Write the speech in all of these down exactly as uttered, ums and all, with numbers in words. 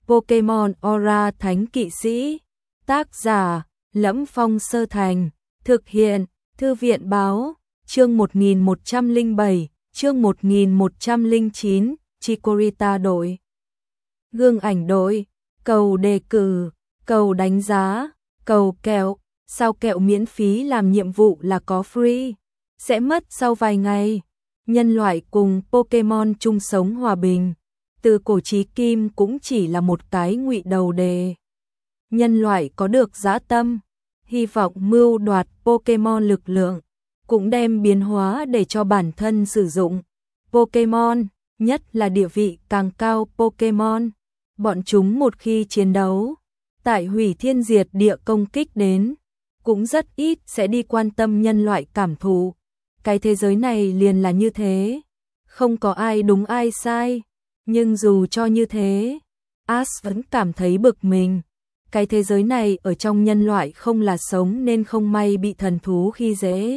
Pokemon Aura Thánh Kỵ Sĩ. Tác giả: Lẫm Phong Sơ Thành. Thực hiện: Thư viện báo. Chương một nghìn một trăm lẻ bảy, chương một nghìn một trăm lẻ chín, Chikorita đội. Gương ảnh đội. Cầu đề cử, cầu đánh giá, cầu kẹo. Sao kẹo miễn phí làm nhiệm vụ là có free. Sẽ mất sau vài ngày. Nhân loại cùng Pokemon chung sống hòa bình. Từ cổ chí kim cũng chỉ là một cái ngụy đầu đề. Nhân loại có được dã tâm, hy vọng mưu đoạt Pokemon lực lượng, cũng đem biến hóa để cho bản thân sử dụng. Pokemon, nhất là địa vị càng cao Pokemon, bọn chúng một khi chiến đấu, tại hủy thiên diệt địa công kích đến, cũng rất ít sẽ đi quan tâm nhân loại cảm thụ. Cái thế giới này liền là như thế, không có ai đúng ai sai, nhưng dù cho như thế, Ash vẫn cảm thấy bực mình. Cái thế giới này ở trong nhân loại không là sống nên không may bị thần thú khi dễ.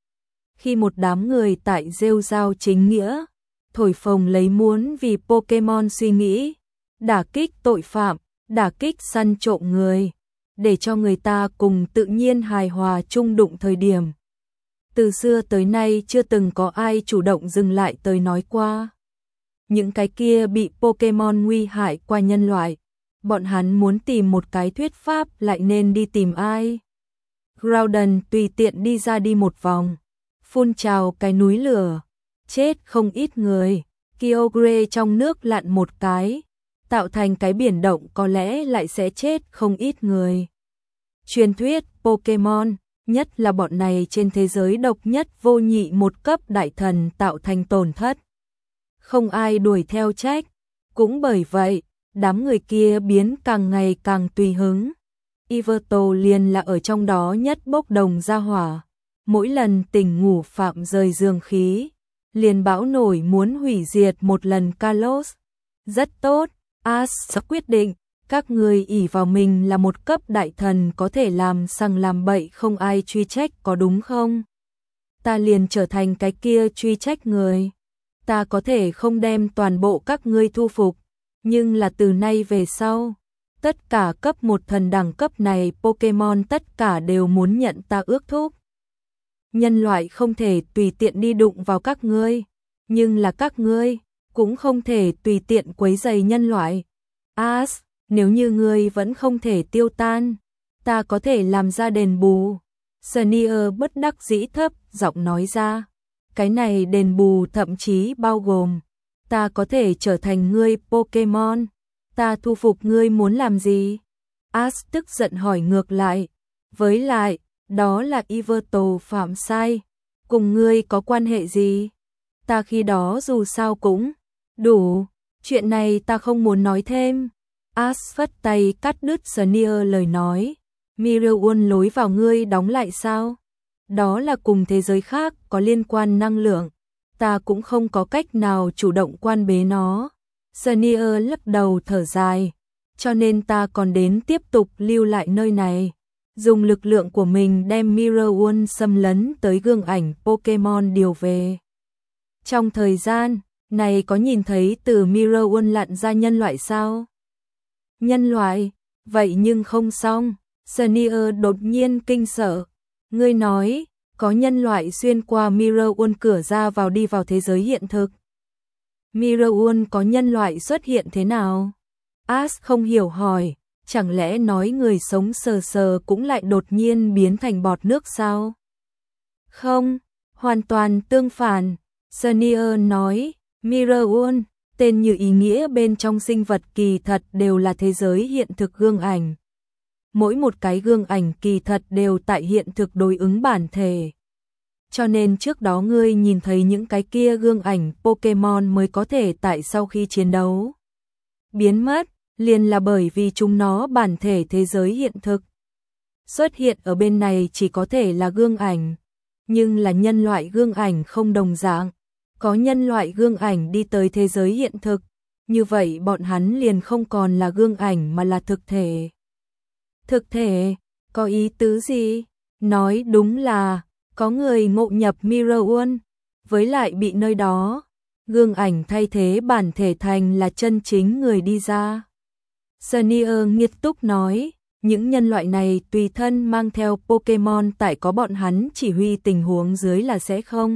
Khi một đám người tại rêu rao chính nghĩa, thổi phồng lấy muốn vì Pokemon suy nghĩ, đả kích tội phạm, đả kích săn trộm người, để cho người ta cùng tự nhiên hài hòa chung đụng thời điểm. Từ xưa tới nay chưa từng có ai chủ động dừng lại tới nói qua. Những cái kia bị Pokemon nguy hại qua nhân loại, bọn hắn muốn tìm một cái thuyết pháp lại nên đi tìm ai. Groudon tùy tiện đi ra đi một vòng, phun trào cái núi lửa, chết không ít người. Kyogre trong nước lặn một cái, tạo thành cái biển động có lẽ lại sẽ chết không ít người. Truyền thuyết Pokemon, nhất là bọn này trên thế giới độc nhất vô nhị một cấp đại thần tạo thành tổn thất. Không ai đuổi theo trách, cũng bởi vậy, đám người kia biến càng ngày càng tùy hứng. Yveltal liền là ở trong đó nhất bốc đồng ra hỏa, mỗi lần tỉnh ngủ phạm rời giường khí, liền bão nổi muốn hủy diệt một lần Kalos. Rất tốt, Ash quyết định, các người ỷ vào mình là một cấp đại thần có thể làm sằng làm bậy không ai truy trách có đúng không? Ta liền trở thành cái kia truy trách người. Ta có thể không đem toàn bộ các ngươi thu phục, nhưng là từ nay về sau, tất cả cấp một thần đẳng cấp này Pokemon tất cả đều muốn nhận ta ước thúc. Nhân loại không thể tùy tiện đi đụng vào các ngươi, nhưng là các ngươi cũng không thể tùy tiện quấy rầy nhân loại. Ash, nếu như ngươi vẫn không thể tiêu tan, ta có thể làm ra đền bù. Sneer bất đắc dĩ thấp giọng nói ra. Cái này đền bù thậm chí bao gồm, ta có thể trở thành ngươi Pokemon, ta thu phục ngươi muốn làm gì? Ash tức giận hỏi ngược lại, với lại, đó là Yveltal phạm sai, cùng ngươi có quan hệ gì? Ta khi đó dù sao cũng đủ, chuyện này ta không muốn nói thêm. Ash phất tay cắt đứt Sneer lời nói, Miraeon lối vào ngươi đóng lại sao? Đó là cùng thế giới khác có liên quan năng lượng, ta cũng không có cách nào chủ động quan bế nó. Sneer lắc đầu thở dài, cho nên ta còn đến tiếp tục lưu lại nơi này, dùng lực lượng của mình đem Miraeon xâm lấn tới gương ảnh Pokemon điều về. Trong thời gian này có nhìn thấy từ Miraeon lặn ra nhân loại sao? Nhân loại? Vậy nhưng không xong. Sneer đột nhiên kinh sợ. Ngươi nói, có nhân loại xuyên qua Miraeon cửa ra vào đi vào thế giới hiện thực. Miraeon có nhân loại xuất hiện thế nào? Ash không hiểu hỏi, chẳng lẽ nói người sống sờ sờ cũng lại đột nhiên biến thành bọt nước sao? Không, hoàn toàn tương phản. Sneer nói, Miraeon, tên như ý nghĩa bên trong sinh vật kỳ thật đều là thế giới hiện thực gương ảnh. Mỗi một cái gương ảnh kỳ thật đều tại hiện thực đối ứng bản thể. Cho nên trước đó ngươi nhìn thấy những cái kia gương ảnh Pokemon mới có thể tại sau khi chiến đấu biến mất, liền là bởi vì chúng nó bản thể thế giới hiện thực. Xuất hiện ở bên này chỉ có thể là gương ảnh, nhưng là nhân loại gương ảnh không đồng dạng. Có nhân loại gương ảnh đi tới thế giới hiện thực, như vậy bọn hắn liền không còn là gương ảnh mà là thực thể. Thực thể, có ý tứ gì? Nói đúng là, có người ngộ nhập Miraeon, với lại bị nơi đó, gương ảnh thay thế bản thể thành là chân chính người đi ra. Senior nghiêm túc nói, những nhân loại này tùy thân mang theo Pokemon tại có bọn hắn chỉ huy tình huống dưới là sẽ không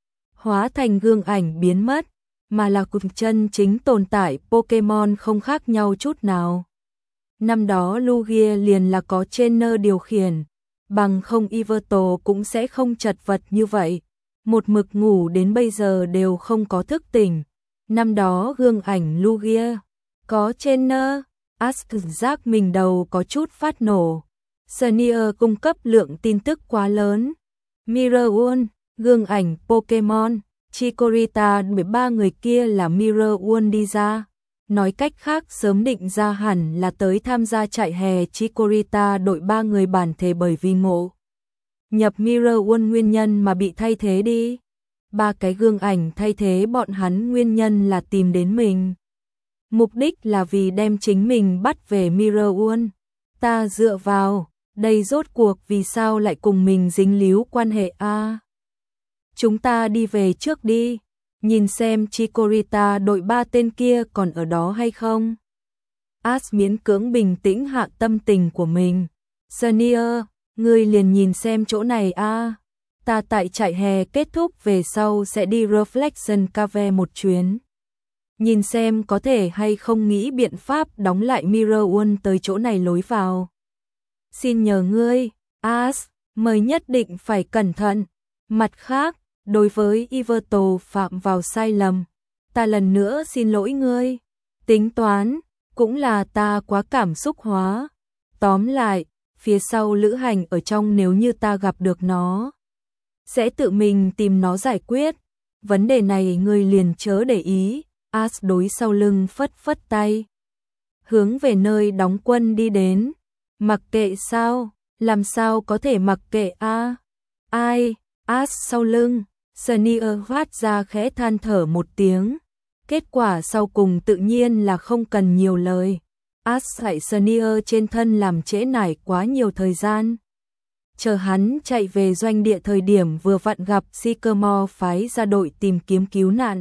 hóa thành gương ảnh biến mất, mà là cùng chân chính tồn tại Pokemon không khác nhau chút nào. Năm đó Lugia liền là có trainer điều khiển, bằng không Yveltal cũng sẽ không chật vật như vậy, một mực ngủ đến bây giờ đều không có thức tỉnh. Năm đó gương ảnh Lugia có trainer, Ash giác mình đầu có chút phát nổ. Senior cung cấp lượng tin tức quá lớn. Mirror World, gương ảnh Pokemon, Chikorita, mười ba người kia là Mirror World đi ra. Nói cách khác sớm định ra hẳn là tới tham gia chạy hè Chikorita đội ba người bản thể bởi vì ngộ nhập Mirror World nguyên nhân mà bị thay thế đi. Ba cái gương ảnh thay thế bọn hắn nguyên nhân là tìm đến mình. Mục đích là vì đem chính mình bắt về Mirror World. Ta dựa vào, đây rốt cuộc vì sao lại cùng mình dính líu quan hệ a? À, chúng ta đi về trước đi, nhìn xem Chikorita đội ba tên kia còn ở đó hay không. Ash miễn cưỡng bình tĩnh hạ tâm tình của mình. Senior, ngươi liền nhìn xem chỗ này a. À, ta tại chạy hè kết thúc về sau sẽ đi Reflection Cave một chuyến. Nhìn xem có thể hay không nghĩ biện pháp đóng lại Mirror World tới chỗ này lối vào. Xin nhờ ngươi, Ash, mời nhất định phải cẩn thận. Mặt khác, đối với Yveltal phạm vào sai lầm, ta lần nữa xin lỗi ngươi. Tính toán, cũng là ta quá cảm xúc hóa. Tóm lại, phía sau lữ hành ở trong nếu như ta gặp được nó, sẽ tự mình tìm nó giải quyết. Vấn đề này ngươi liền chớ để ý. Ash đối sau lưng phất phất tay, hướng về nơi đóng quân đi đến. Mặc kệ sao, làm sao có thể mặc kệ a? À? Ai? Ash sau lưng, Senior phát ra khẽ than thở một tiếng. Kết quả sau cùng tự nhiên là không cần nhiều lời. Ash hại Senior trên thân làm trễ nải quá nhiều thời gian. Chờ hắn chạy về doanh địa thời điểm vừa vặn gặp Sycamore phái ra đội tìm kiếm cứu nạn.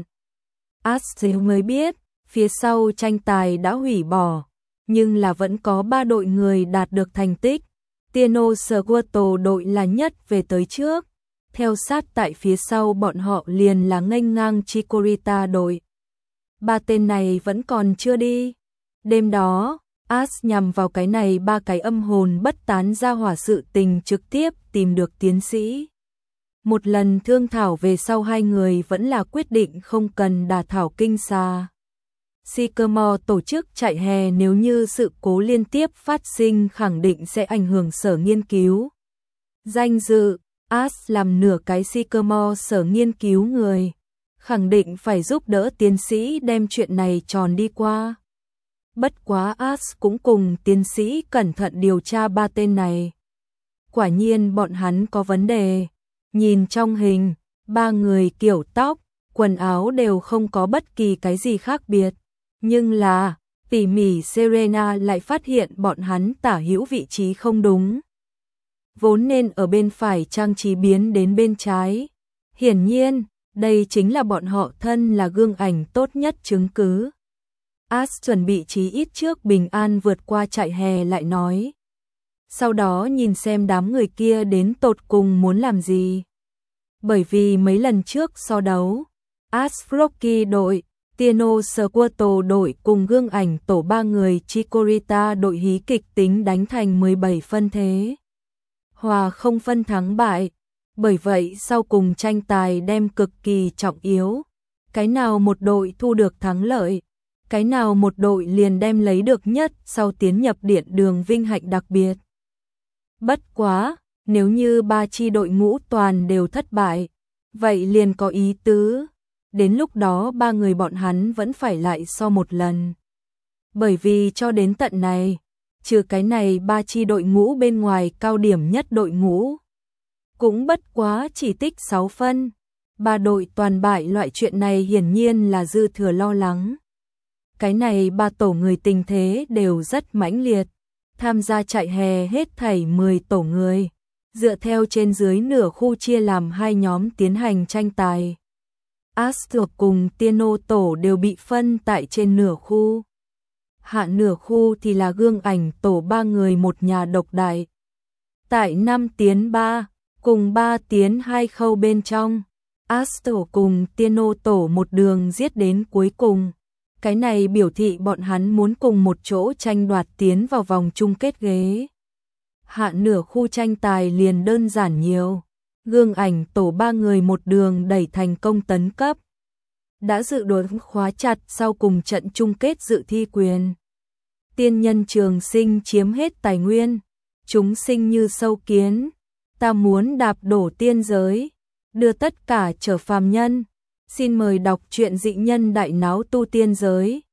Ash mới biết, phía sau tranh tài đã hủy bỏ, nhưng là vẫn có ba đội người đạt được thành tích. Tino Squirtle đội là nhất về tới trước, theo sát tại phía sau bọn họ liền là nghênh ngang Chikorita đội. Ba tên này vẫn còn chưa đi. Đêm đó, Ash nhằm vào cái này ba cái âm hồn bất tán ra hỏa sự tình trực tiếp tìm được tiến sĩ. Một lần thương thảo về sau hai người vẫn là quyết định không cần đả thảo kinh xa. Sycamore tổ chức chạy hè nếu như sự cố liên tiếp phát sinh khẳng định sẽ ảnh hưởng sở nghiên cứu. Danh dự, Ash làm nửa cái Sycamore sở nghiên cứu người, khẳng định phải giúp đỡ tiến sĩ đem chuyện này tròn đi qua. Bất quá Ash cũng cùng tiến sĩ cẩn thận điều tra ba tên này. Quả nhiên bọn hắn có vấn đề. Nhìn trong hình, ba người kiểu tóc, quần áo đều không có bất kỳ cái gì khác biệt. Nhưng là, tỉ mỉ Serena lại phát hiện bọn hắn tả hữu vị trí không đúng. Vốn nên ở bên phải trang trí biến đến bên trái. Hiển nhiên, đây chính là bọn họ thân là gương ảnh tốt nhất chứng cứ. Ash chuẩn bị chí ít trước bình an vượt qua chạy hè lại nói. Sau đó nhìn xem đám người kia đến tột cùng muốn làm gì. Bởi vì mấy lần trước so đấu, Ash Rocky đội, Tino Squirtle đội cùng gương ảnh tổ ba người Chikorita đội hí kịch tính đánh thành mười bảy phân thế. Hòa không phân thắng bại, bởi vậy sau cùng tranh tài đem cực kỳ trọng yếu. Cái nào một đội thu được thắng lợi, cái nào một đội liền đem lấy được nhất sau tiến nhập điện đường vinh hạnh đặc biệt. Bất quá, nếu như ba chi đội ngũ toàn đều thất bại, vậy liền có ý tứ. Đến lúc đó ba người bọn hắn vẫn phải lại so một lần. Bởi vì cho đến tận này, trừ cái này ba chi đội ngũ bên ngoài cao điểm nhất đội ngũ, cũng bất quá chỉ tích sáu phân. Ba đội toàn bại loại chuyện này hiển nhiên là dư thừa lo lắng. Cái này ba tổ người tình thế đều rất mãnh liệt. Tham gia chạy hè hết thảy mười tổ người, dựa theo trên dưới nửa khu chia làm hai nhóm tiến hành tranh tài. Ash cùng Tino tổ đều bị phân tại trên nửa khu. hạ nửa khu thì là Gương Ảnh tổ ba người một nhà độc đại. Tại năm tiến ba, cùng ba tiến hai khâu bên trong, Astro cùng Tiên tổ một đường giết đến cuối cùng. Cái này biểu thị bọn hắn muốn cùng một chỗ tranh đoạt tiến vào vòng chung kết ghế. Hạ nửa khu tranh tài liền đơn giản nhiều. Gương Ảnh tổ ba người một đường đẩy thành công tấn cấp. Đã dự đoán khóa chặt sau cùng trận chung kết dự thi quyền. Tiên nhân trường sinh chiếm hết tài nguyên. Chúng sinh như sâu kiến. Ta muốn đạp đổ tiên giới. Đưa tất cả trở phàm nhân. Xin mời đọc truyện Dị Nhân Đại Náo Tu Tiên Giới.